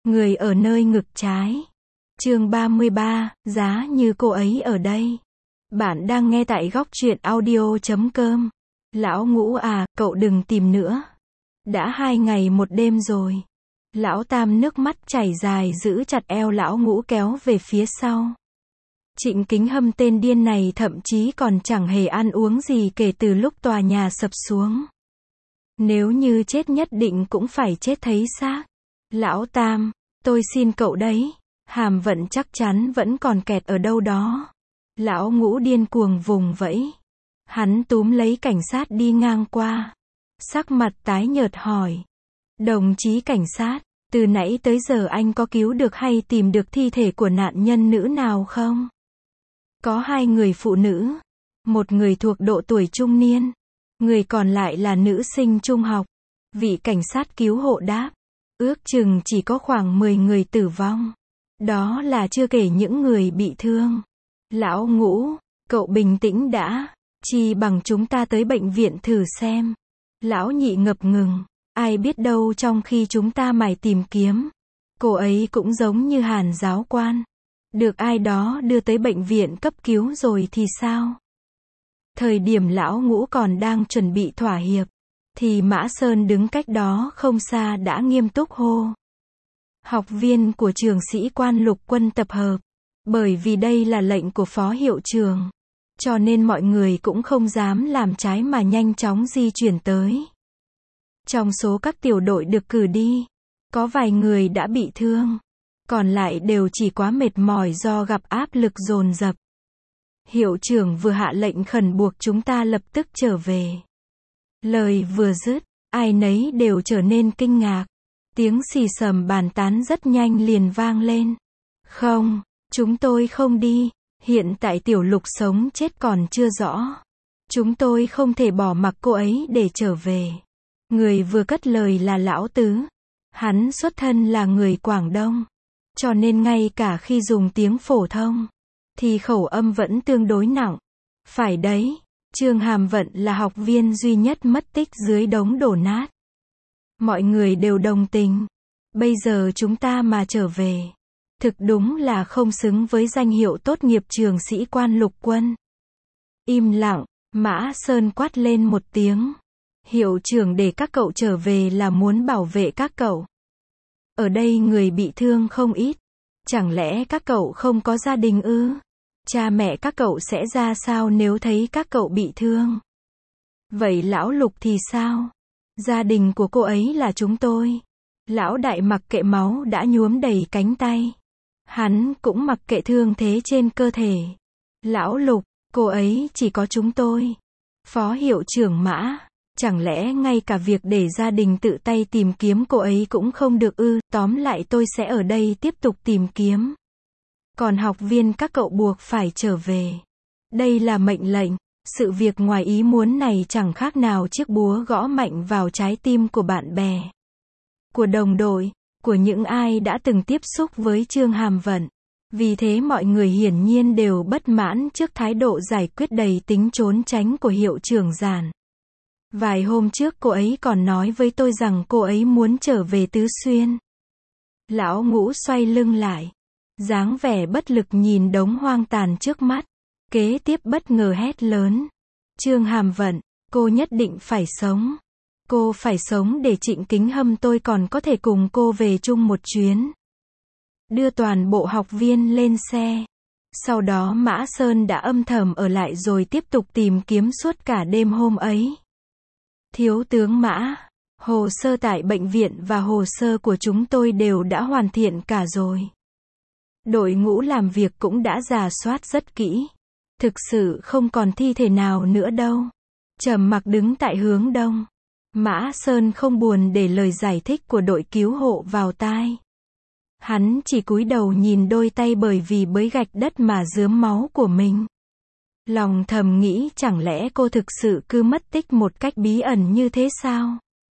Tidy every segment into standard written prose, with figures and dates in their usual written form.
Người ở nơi ngực trái. Chương 33, giá như cô ấy ở đây. Bạn đang nghe tại góc truyện audio.com. Lão Ngũ à, cậu đừng tìm nữa. Đã 2 ngày 1 đêm rồi. Lão Tam nước mắt chảy dài giữ chặt eo Lão Ngũ kéo về phía sau. Trịnh Kính Hâm tên điên này thậm chí còn chẳng hề ăn uống gì kể từ lúc tòa nhà sập xuống. Nếu như chết nhất định cũng phải chết thấy xác. Lão Tam, tôi xin cậu đấy. Hàm Vận chắc chắn vẫn còn kẹt ở đâu đó. Lão Ngũ điên cuồng vùng vẫy. Hắn túm lấy cảnh sát đi ngang qua. Sắc mặt tái nhợt hỏi. Đồng chí cảnh sát, từ nãy tới giờ anh có cứu được hay tìm được thi thể của nạn nhân nữ nào không? Có 2 người phụ nữ. Một người thuộc độ tuổi trung niên. Người còn lại là nữ sinh trung học. Vị cảnh sát cứu hộ đáp. Ước chừng chỉ có khoảng 10 người tử vong. Đó là chưa kể những người bị thương. Lão Ngũ, cậu bình tĩnh đã. Chi bằng chúng ta tới bệnh viện thử xem. Lão Nhị ngập ngừng. Ai biết đâu trong khi chúng ta mải tìm kiếm, cô ấy cũng giống như Hàn giáo quan. Được ai đó đưa tới bệnh viện cấp cứu rồi thì sao? Thời điểm Lão Ngũ còn đang chuẩn bị thỏa hiệp, thì Mã Sơn đứng cách đó không xa đã nghiêm túc hô. Học viên của trường sĩ quan lục quân tập hợp. Bởi vì đây là lệnh của phó hiệu trưởng, cho nên mọi người cũng không dám làm trái mà nhanh chóng di chuyển tới. Trong số các tiểu đội được cử đi, có vài người đã bị thương, còn lại đều chỉ quá mệt mỏi do gặp áp lực dồn dập. Hiệu trưởng vừa hạ lệnh khẩn buộc chúng ta lập tức trở về. Lời vừa dứt, ai nấy đều trở nên kinh ngạc. Tiếng xì xầm bàn tán rất nhanh liền vang lên. Không, chúng tôi không đi. Hiện tại Tiểu Lục sống chết còn chưa rõ. Chúng tôi không thể bỏ mặc cô ấy để trở về. Người vừa cất lời là Lão Tứ. Hắn xuất thân là người Quảng Đông, cho nên ngay cả khi dùng tiếng phổ thông, thì khẩu âm vẫn tương đối nặng. Phải đấy, Trương Hàm Vận là học viên duy nhất mất tích dưới đống đổ nát. Mọi người đều đồng tình. Bây giờ chúng ta mà trở về, thực đúng là không xứng với danh hiệu tốt nghiệp trường sĩ quan lục quân. Im lặng, Mã Sơn quát lên một tiếng. Hiệu trưởng để các cậu trở về là muốn bảo vệ các cậu. Ở đây người bị thương không ít. Chẳng lẽ các cậu không có gia đình ư? Cha mẹ các cậu sẽ ra sao nếu thấy các cậu bị thương? Vậy Lão Lục thì sao? Gia đình của cô ấy là chúng tôi. Lão Đại mặc kệ máu đã nhuốm đầy cánh tay. Hắn cũng mặc kệ thương thế trên cơ thể. Lão Lục, cô ấy chỉ có chúng tôi. Phó hiệu trưởng Mã, chẳng lẽ ngay cả việc để gia đình tự tay tìm kiếm cô ấy cũng không được ư? Tóm lại tôi sẽ ở đây tiếp tục tìm kiếm. Còn học viên các cậu buộc phải trở về. Đây là mệnh lệnh. Sự việc ngoài ý muốn này chẳng khác nào chiếc búa gõ mạnh vào trái tim của bạn bè, của đồng đội, của những ai đã từng tiếp xúc với Trương Hàm Vận. Vì thế mọi người hiển nhiên đều bất mãn trước thái độ giải quyết đầy tính trốn tránh của hiệu trưởng Giản. Vài hôm trước cô ấy còn nói với tôi rằng cô ấy muốn trở về Tứ Xuyên. Lão Ngũ xoay lưng lại, dáng vẻ bất lực nhìn đống hoang tàn trước mắt. Kế tiếp bất ngờ hét lớn. Trương Hàm Vận, cô nhất định phải sống. Cô phải sống để Trịnh Kính Hâm tôi còn có thể cùng cô về chung một chuyến. Đưa toàn bộ học viên lên xe. Sau đó Mã Sơn đã âm thầm ở lại rồi tiếp tục tìm kiếm suốt cả đêm hôm ấy. Thiếu tướng Mã, hồ sơ tại bệnh viện và hồ sơ của chúng tôi đều đã hoàn thiện cả rồi. Đội ngũ làm việc cũng đã rà soát rất kỹ. Thực sự không còn thi thể nào nữa đâu. Trầm mặc đứng tại hướng đông. Mã Sơn không buồn để lời giải thích của đội cứu hộ vào tai. Hắn chỉ cúi đầu nhìn đôi tay bởi vì bới gạch đất mà rướm máu của mình. Lòng thầm nghĩ chẳng lẽ cô thực sự cứ mất tích một cách bí ẩn như thế sao?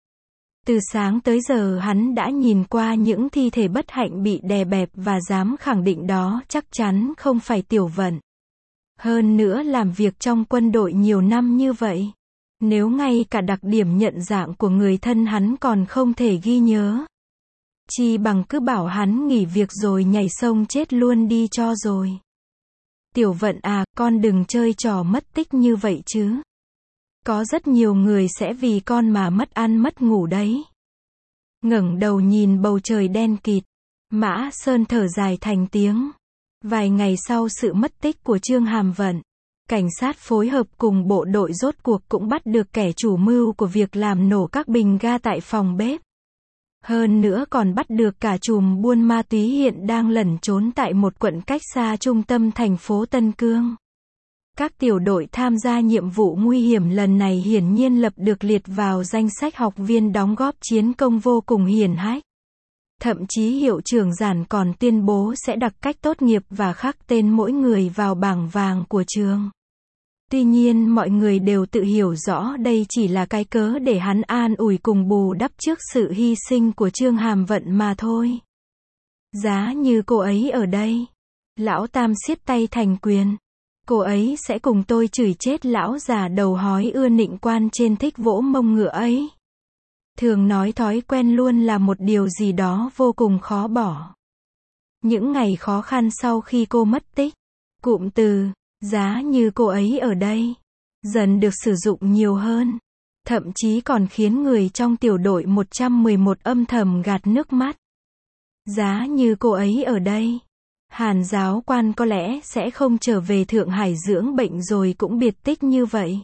Từ sáng tới giờ hắn đã nhìn qua những thi thể bất hạnh bị đè bẹp và dám khẳng định đó chắc chắn không phải Tiểu Vận. Hơn nữa làm việc trong quân đội nhiều năm như vậy, nếu ngay cả đặc điểm nhận dạng của người thân hắn còn không thể ghi nhớ, Chi bằng cứ bảo hắn nghỉ việc rồi nhảy sông chết luôn đi cho rồi. Tiểu Vận à, con đừng chơi trò mất tích như vậy chứ. Có rất nhiều người sẽ vì con mà mất ăn mất ngủ đấy. Ngẩng đầu nhìn bầu trời đen kịt, Mã Sơn thở dài thành tiếng. Vài ngày sau sự mất tích của Trương Hàm Vận, cảnh sát phối hợp cùng bộ đội rốt cuộc cũng bắt được kẻ chủ mưu của việc làm nổ các bình ga tại phòng bếp. Hơn nữa còn bắt được cả trùm buôn ma túy hiện đang lẩn trốn tại một quận cách xa trung tâm thành phố Tân Cương. Các tiểu đội tham gia nhiệm vụ nguy hiểm lần này hiển nhiên lập được liệt vào danh sách học viên đóng góp chiến công vô cùng hiển hách. Thậm chí hiệu trưởng Giản còn tuyên bố sẽ đặt cách tốt nghiệp và khắc tên mỗi người vào bảng vàng của trường. Tuy nhiên mọi người đều tự hiểu rõ đây chỉ là cái cớ để hắn an ủi cùng bù đắp trước sự hy sinh của Trương Hàm Vận mà thôi. Giá như cô ấy ở đây. Lão Tam siết tay thành quyền. Cô ấy sẽ cùng tôi chửi chết lão già đầu hói ưa nịnh quan trên thích vỗ mông ngựa ấy. Thường nói thói quen luôn là một điều gì đó vô cùng khó bỏ. Những ngày khó khăn sau khi cô mất tích, cụm từ giá như cô ấy ở đây dần được sử dụng nhiều hơn, thậm chí còn khiến người trong tiểu đội 111 âm thầm gạt nước mắt. Giá như cô ấy ở đây, Hàn giáo quan có lẽ sẽ không trở về Thượng Hải dưỡng bệnh rồi cũng biệt tích như vậy.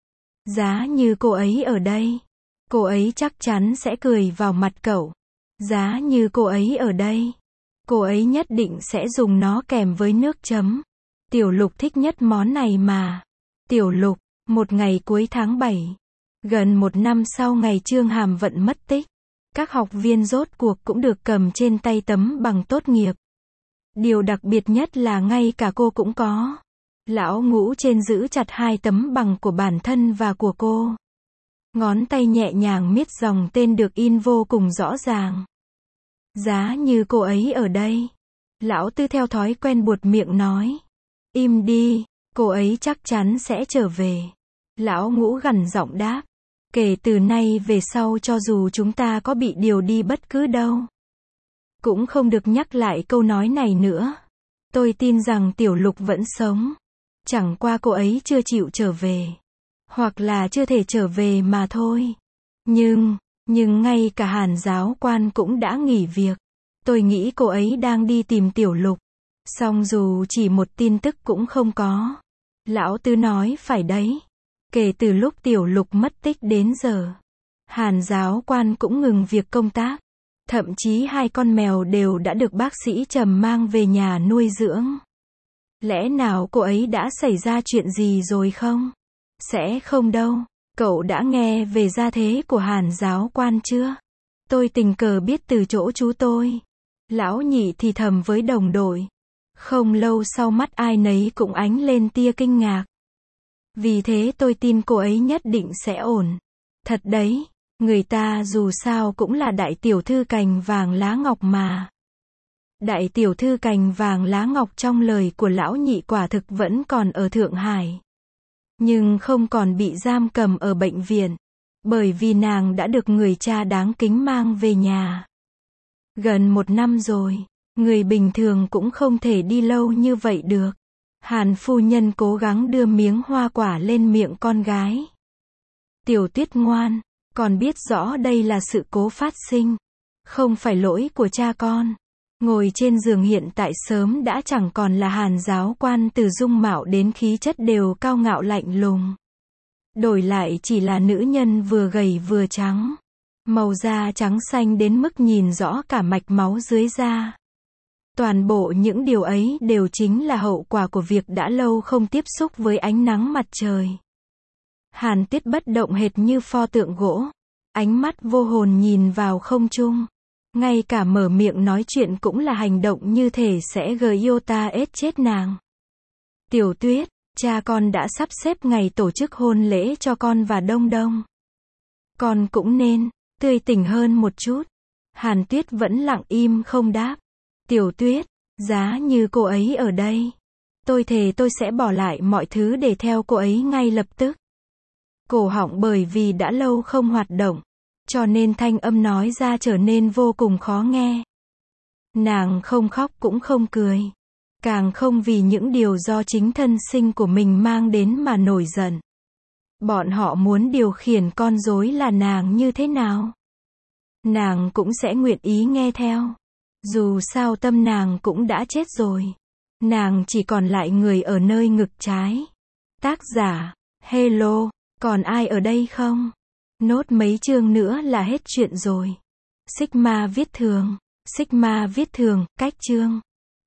Giá như cô ấy ở đây, cô ấy chắc chắn sẽ cười vào mặt cậu. Giá như cô ấy ở đây, cô ấy nhất định sẽ dùng nó kèm với nước chấm. Tiểu Lục thích nhất món này mà. Tiểu Lục, một ngày cuối tháng 7, gần một năm sau ngày Trương Hàm Vận mất tích, các học viên rốt cuộc cũng được cầm trên tay tấm bằng tốt nghiệp. Điều đặc biệt nhất là ngay cả cô cũng có. Lão Ngũ trên giữ chặt hai tấm bằng của bản thân và của cô. Ngón tay nhẹ nhàng miết dòng tên được in vô cùng rõ ràng. Giá như cô ấy ở đây. Lão Tư theo thói quen buột miệng nói. Im đi, cô ấy chắc chắn sẽ trở về. Lão Ngũ gằn giọng đáp. Kể từ nay về sau cho dù chúng ta có bị điều đi bất cứ đâu, cũng không được nhắc lại câu nói này nữa. Tôi tin rằng Tiểu Lục vẫn sống. Chẳng qua cô ấy chưa chịu trở về. Hoặc là chưa thể trở về mà thôi. Nhưng ngay cả Hàn giáo quan cũng đã nghỉ việc. Tôi nghĩ cô ấy đang đi tìm Tiểu Lục. Song dù chỉ một tin tức cũng không có. Lão Tư nói phải đấy. Kể từ lúc Tiểu Lục mất tích đến giờ, Hàn giáo quan cũng ngừng việc công tác. Thậm chí hai con mèo đều đã được bác sĩ Trầm mang về nhà nuôi dưỡng. Lẽ nào cô ấy đã xảy ra chuyện gì rồi không? Sẽ không đâu. Cậu đã nghe về gia thế của Hàn giáo quan chưa? Tôi tình cờ biết từ chỗ chú tôi. Lão Nhị thì thầm với đồng đội. Không lâu sau mắt ai nấy cũng ánh lên tia kinh ngạc. Vì thế tôi tin cô ấy nhất định sẽ ổn. Thật đấy, người ta dù sao cũng là đại tiểu thư cành vàng lá ngọc mà. Đại tiểu thư cành vàng lá ngọc trong lời của lão Nhị quả thực vẫn còn ở Thượng Hải. Nhưng không còn bị giam cầm ở bệnh viện. Bởi vì nàng đã được người cha đáng kính mang về nhà. Gần một năm rồi, người bình thường cũng không thể đi lâu như vậy được. Hàn phu nhân cố gắng đưa miếng hoa quả lên miệng con gái. Tiểu Tuyết ngoan, con biết rõ đây là sự cố phát sinh. Không phải lỗi của cha con. Ngồi trên giường hiện tại sớm đã chẳng còn là Hàn giáo quan, từ dung mạo đến khí chất đều cao ngạo lạnh lùng. Đổi lại chỉ là nữ nhân vừa gầy vừa trắng. Màu da trắng xanh đến mức nhìn rõ cả mạch máu dưới da. Toàn bộ những điều ấy đều chính là hậu quả của việc đã lâu không tiếp xúc với ánh nắng mặt trời. Hàn Tuyết bất động hệt như pho tượng gỗ. Ánh mắt vô hồn nhìn vào không trung. Ngay cả mở miệng nói chuyện cũng là hành động như thể sẽ iota chết nàng. Tiểu Tuyết, cha con đã sắp xếp ngày tổ chức hôn lễ cho con và Đông Đông. Con cũng nên tươi tỉnh hơn một chút. Hàn Tuyết vẫn lặng im không đáp. Tiểu Tuyết, giá như cô ấy ở đây, tôi thề tôi sẽ bỏ lại mọi thứ để theo cô ấy ngay lập tức. Cổ họng bởi vì đã lâu không hoạt động, cho nên thanh âm nói ra trở nên vô cùng khó nghe. Nàng không khóc cũng không cười, càng không vì những điều do chính thân sinh của mình mang đến mà nổi giận. Bọn họ muốn điều khiển con rối là nàng như thế nào, nàng cũng sẽ nguyện ý nghe theo. Dù sao tâm nàng cũng đã chết rồi. Nàng chỉ còn lại người ở nơi ngực trái. Tác giả, hello, còn ai ở đây không? Nốt mấy chương nữa là hết chuyện rồi. Sigma viết thường, cách chương.